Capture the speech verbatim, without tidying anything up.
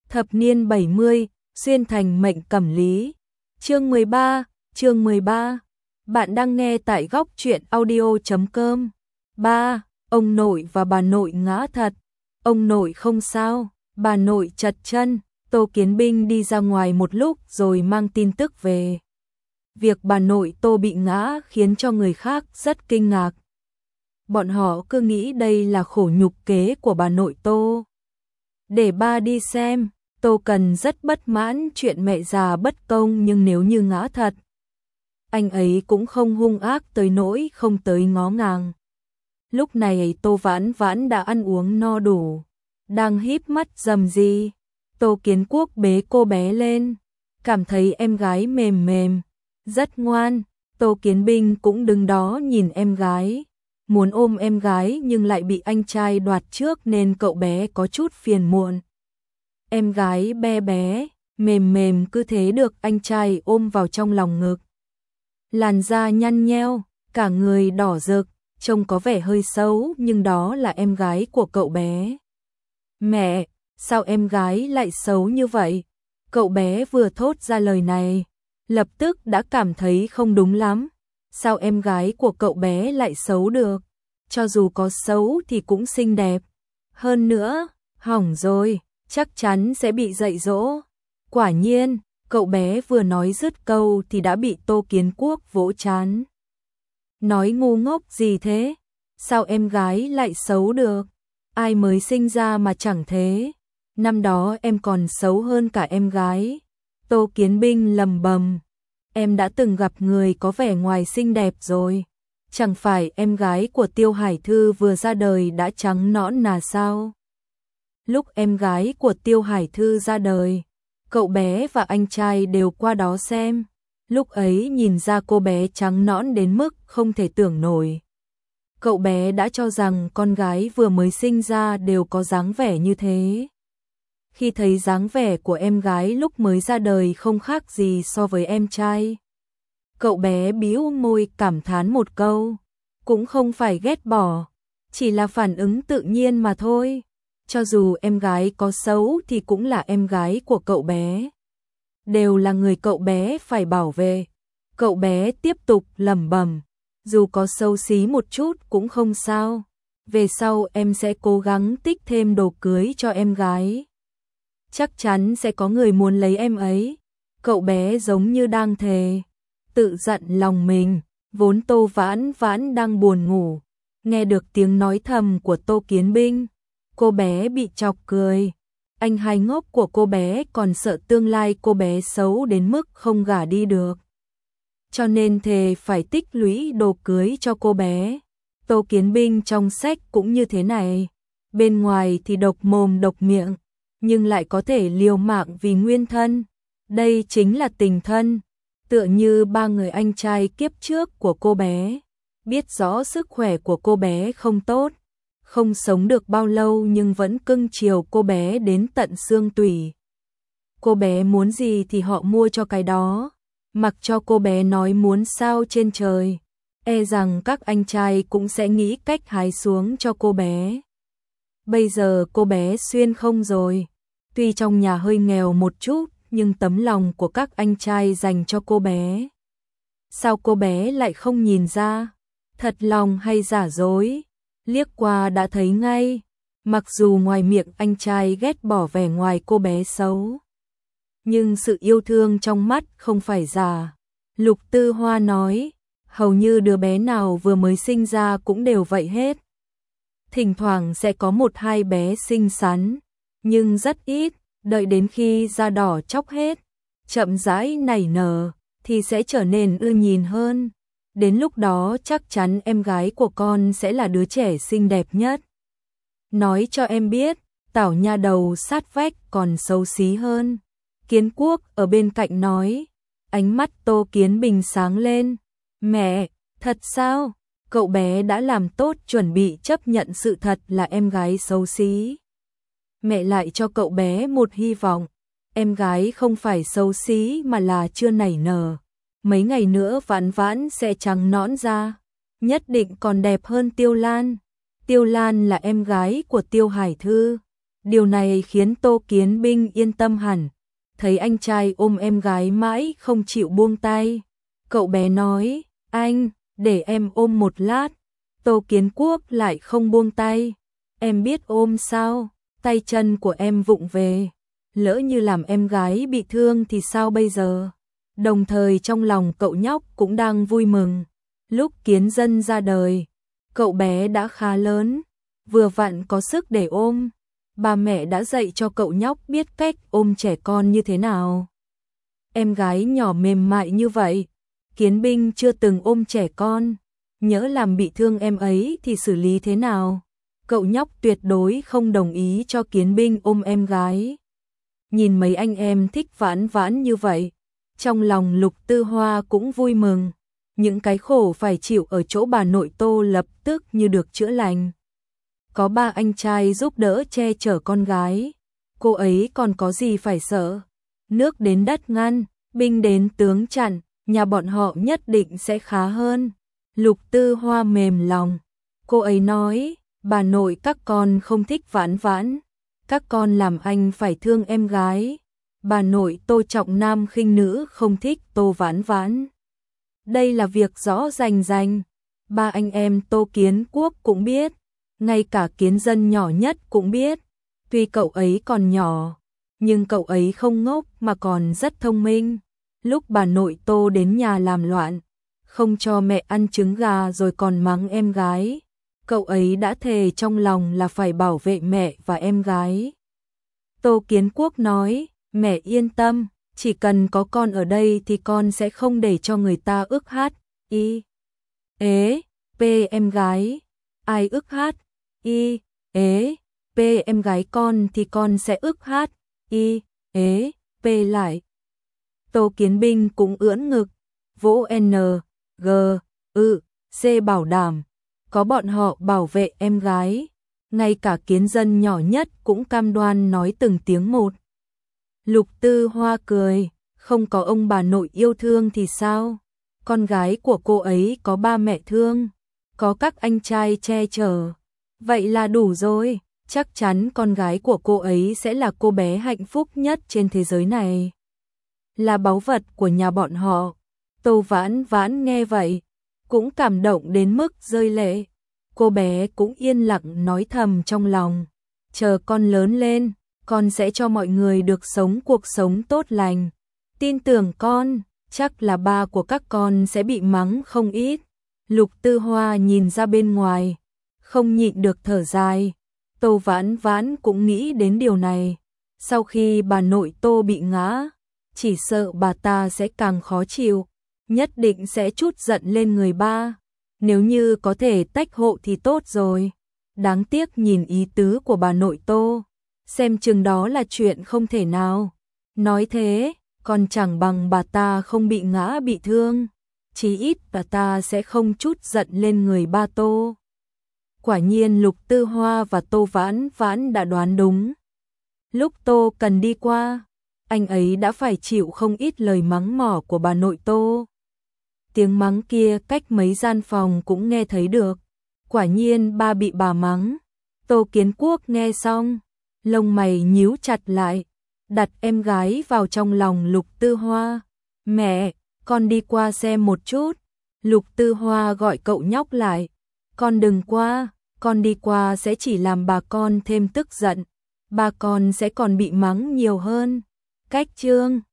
Thập niên bảy mươi, xuyên thành mệnh cẩm lý. Chương mười ba, chương mười ba. Bạn đang nghe tại góc truyện audio chấm com. ba. Ông nội và bà nội ngã thật. Ông nội không sao, bà nội chật chân. Tô Kiến Binh đi ra ngoài một lúc rồi mang tin tức về. Việc bà nội Tô bị ngã khiến cho người khác rất kinh ngạc. Bọn họ cứ nghĩ đây là khổ nhục kế của bà nội Tô. Để ba đi xem. Tô Cần rất bất mãn chuyện mẹ già bất công, nhưng nếu như ngã thật, anh ấy cũng không hung ác tới nỗi không tới ngó ngàng. Lúc này Tô Vãn Vãn đã ăn uống no đủ, đang híp mắt rầm rì. Tô Kiến Quốc bế cô bé lên, cảm thấy em gái mềm mềm, rất ngoan. Tô Kiến Binh cũng đứng đó nhìn em gái, muốn ôm em gái nhưng lại bị anh trai đoạt trước nên cậu bé có chút phiền muộn. Em gái bé bé, mềm mềm cứ thế được anh trai ôm vào trong lòng ngực. Làn da nhăn nheo, cả người đỏ rực, trông có vẻ hơi xấu nhưng đó là em gái của cậu bé. Mẹ, sao em gái lại xấu như vậy? Cậu bé vừa thốt ra lời này, lập tức đã cảm thấy không đúng lắm. Sao em gái của cậu bé lại xấu được? Cho dù có xấu thì cũng xinh đẹp. Hơn nữa, hỏng rồi, chắc chắn sẽ bị dạy dỗ. Quả nhiên, cậu bé vừa nói dứt câu thì đã bị Tô Kiến Quốc vỗ trán. Nói ngu ngốc gì thế? Sao em gái lại xấu được? Ai mới sinh ra mà chẳng thế? Năm đó em còn xấu hơn cả em gái. Tô Kiến Binh lầm bầm. Em đã từng gặp người có vẻ ngoài xinh đẹp rồi. Chẳng phải em gái của Tiêu Hải Thư vừa ra đời đã trắng nõn nà sao? Lúc em gái của Tiêu Hải Thư ra đời, cậu bé và anh trai đều qua đó xem. Lúc ấy nhìn ra cô bé trắng nõn đến mức không thể tưởng nổi. Cậu bé đã cho rằng con gái vừa mới sinh ra đều có dáng vẻ như thế. Khi thấy dáng vẻ của em gái lúc mới ra đời không khác gì so với em trai, cậu bé bĩu môi cảm thán một câu, cũng không phải ghét bỏ, chỉ là phản ứng tự nhiên mà thôi. Cho dù em gái có xấu thì cũng là em gái của cậu bé, đều là người cậu bé phải bảo vệ. Cậu bé tiếp tục lẩm bẩm, dù có xấu xí một chút cũng không sao, về sau em sẽ cố gắng tích thêm đồ cưới cho em gái. Chắc chắn sẽ có người muốn lấy em ấy. Cậu bé giống như đang thề, tự dặn lòng mình. Vốn Tô Vãn Vãn đang buồn ngủ, nghe được tiếng nói thầm của Tô Kiến Binh, cô bé bị chọc cười. Anh hai ngốc của cô bé còn sợ tương lai cô bé xấu đến mức không gả đi được, cho nên thề phải tích lũy đồ cưới cho cô bé. Tô Kiến Binh trong sách cũng như thế này, bên ngoài thì độc mồm độc miệng, nhưng lại có thể liều mạng vì nguyên thân. Đây chính là tình thân. Tựa như ba người anh trai kiếp trước của cô bé, biết rõ sức khỏe của cô bé không tốt, không sống được bao lâu nhưng vẫn cưng chiều cô bé đến tận xương tủy. Cô bé muốn gì thì họ mua cho cái đó, mặc cho cô bé nói muốn sao trên trời. E rằng các anh trai cũng sẽ nghĩ cách hái xuống cho cô bé. Bây giờ cô bé xuyên không rồi, tuy trong nhà hơi nghèo một chút, nhưng tấm lòng của các anh trai dành cho cô bé, sao cô bé lại không nhìn ra? Thật lòng hay giả dối, liếc qua đã thấy ngay. Mặc dù ngoài miệng anh trai ghét bỏ vẻ ngoài cô bé xấu, nhưng sự yêu thương trong mắt không phải giả. Lục Tư Hoa nói, hầu như đứa bé nào vừa mới sinh ra cũng đều vậy hết. Thỉnh thoảng sẽ có một hai bé xinh xắn, nhưng rất ít. Đợi đến khi da đỏ chóc hết, chậm rãi nảy nở, thì sẽ trở nên ưa nhìn hơn. Đến lúc đó chắc chắn em gái của con sẽ là đứa trẻ xinh đẹp nhất. Nói cho em biết, Tảo nha đầu sát vách còn xấu xí hơn. Kiến Quốc ở bên cạnh nói. Ánh mắt Tô Kiến Bình sáng lên. Mẹ, thật sao? Cậu bé đã làm tốt chuẩn bị chấp nhận sự thật là em gái xấu xí. Mẹ lại cho cậu bé một hy vọng, em gái không phải xấu xí mà là chưa nảy nở. Mấy ngày nữa Vãn Vãn sẽ trắng nõn ra, nhất định còn đẹp hơn Tiêu Lan. Tiêu Lan là em gái của Tiêu Hải Thư, Điều này khiến Tô Kiến Binh yên tâm hẳn, thấy anh trai ôm em gái mãi không chịu buông tay. Cậu bé nói, anh, để em ôm một lát. Tô Kiến Quốc lại không buông tay. Em biết ôm sao, tay chân của em vụng về. Lỡ như làm em gái bị thương thì sao bây giờ? Đồng thời trong lòng cậu nhóc cũng đang vui mừng. Lúc Kiến Dân ra đời, cậu bé đã khá lớn, vừa vặn có sức để ôm. Bà mẹ đã dạy cho cậu nhóc biết cách ôm trẻ con như thế nào. Em gái nhỏ mềm mại như vậy, Kiến Binh chưa từng ôm trẻ con, nhỡ làm bị thương em ấy thì xử lý thế nào? Cậu nhóc tuyệt đối không đồng ý cho Kiến Binh ôm em gái. Nhìn mấy anh em thích vãn vãn như vậy, trong lòng Lục Tư Hoa cũng vui mừng. Những cái khổ phải chịu ở chỗ bà nội Tô lập tức như được chữa lành. Có ba anh trai giúp đỡ che chở con gái, cô ấy còn có gì phải sợ. Nước đến đất ngăn, binh đến tướng chặn, nhà bọn họ nhất định sẽ khá hơn. Lục Tư Hoa mềm lòng, cô ấy nói, bà nội các con không thích vãn vãn, các con làm anh phải thương em gái. Bà nội Tô trọng nam khinh nữ không thích Tô vãn vãn. Đây là việc rõ rành rành, ba anh em Tô Kiến Quốc cũng biết, ngay cả Kiến Dân nhỏ nhất cũng biết. Tuy cậu ấy còn nhỏ, nhưng cậu ấy không ngốc mà còn rất thông minh. Lúc bà nội Tô đến nhà làm loạn, không cho mẹ ăn trứng gà rồi còn mắng em gái, cậu ấy đã thề trong lòng là phải bảo vệ mẹ và em gái. Tô Kiến Quốc nói, mẹ yên tâm, chỉ cần có con ở đây thì con sẽ không để cho người ta ức hát, y, ế, p em gái. Ai ức hát, y, ế, p em gái con thì con sẽ ức hát, y, ế, p lại. Tô Kiến Binh cũng ưỡn ngực, vỗ N, G, ư, C bảo đảm, có bọn họ bảo vệ em gái. Ngay cả Kiến Dân nhỏ nhất cũng cam đoan nói từng tiếng một. Lục Tư Hoa cười, không có ông bà nội yêu thương thì sao? Con gái của cô ấy có ba mẹ thương, có các anh trai che chở. Vậy là đủ rồi, chắc chắn con gái của cô ấy sẽ là cô bé hạnh phúc nhất trên thế giới này. Là báu vật của nhà bọn họ. Tô Vãn Vãn nghe vậy, cũng cảm động đến mức rơi lệ. Cô bé cũng yên lặng nói thầm trong lòng, chờ con lớn lên, con sẽ cho mọi người được sống cuộc sống tốt lành. Tin tưởng con, chắc là ba của các con sẽ bị mắng không ít. Lục Tư Hoa nhìn ra bên ngoài, không nhịn được thở dài. Tô Vãn Vãn cũng nghĩ đến điều này. Sau khi bà nội Tô bị ngã, chỉ sợ bà ta sẽ càng khó chịu, nhất định sẽ trút giận lên người ba. Nếu như có thể tách hộ thì tốt rồi. Đáng tiếc nhìn ý tứ của bà nội Tô, xem chừng đó là chuyện không thể nào. Nói thế, còn chẳng bằng bà ta không bị ngã bị thương. Chí ít bà ta sẽ không trút giận lên người ba Tô. Quả nhiên Lục Tư Hoa và Tô Vãn Vãn đã đoán đúng. Lúc Tô cần đi qua, anh ấy đã phải chịu không ít lời mắng mỏ của bà nội Tô. Tiếng mắng kia cách mấy gian phòng cũng nghe thấy được. Quả nhiên ba bị bà mắng. Tô Kiến Quốc nghe xong, lông mày nhíu chặt lại, đặt em gái vào trong lòng Lục Tư Hoa. Mẹ, con đi qua xem một chút. Lục Tư Hoa gọi cậu nhóc lại. Con đừng qua, con đi qua sẽ chỉ làm bà con thêm tức giận. Bà con sẽ còn bị mắng nhiều hơn. Cách chương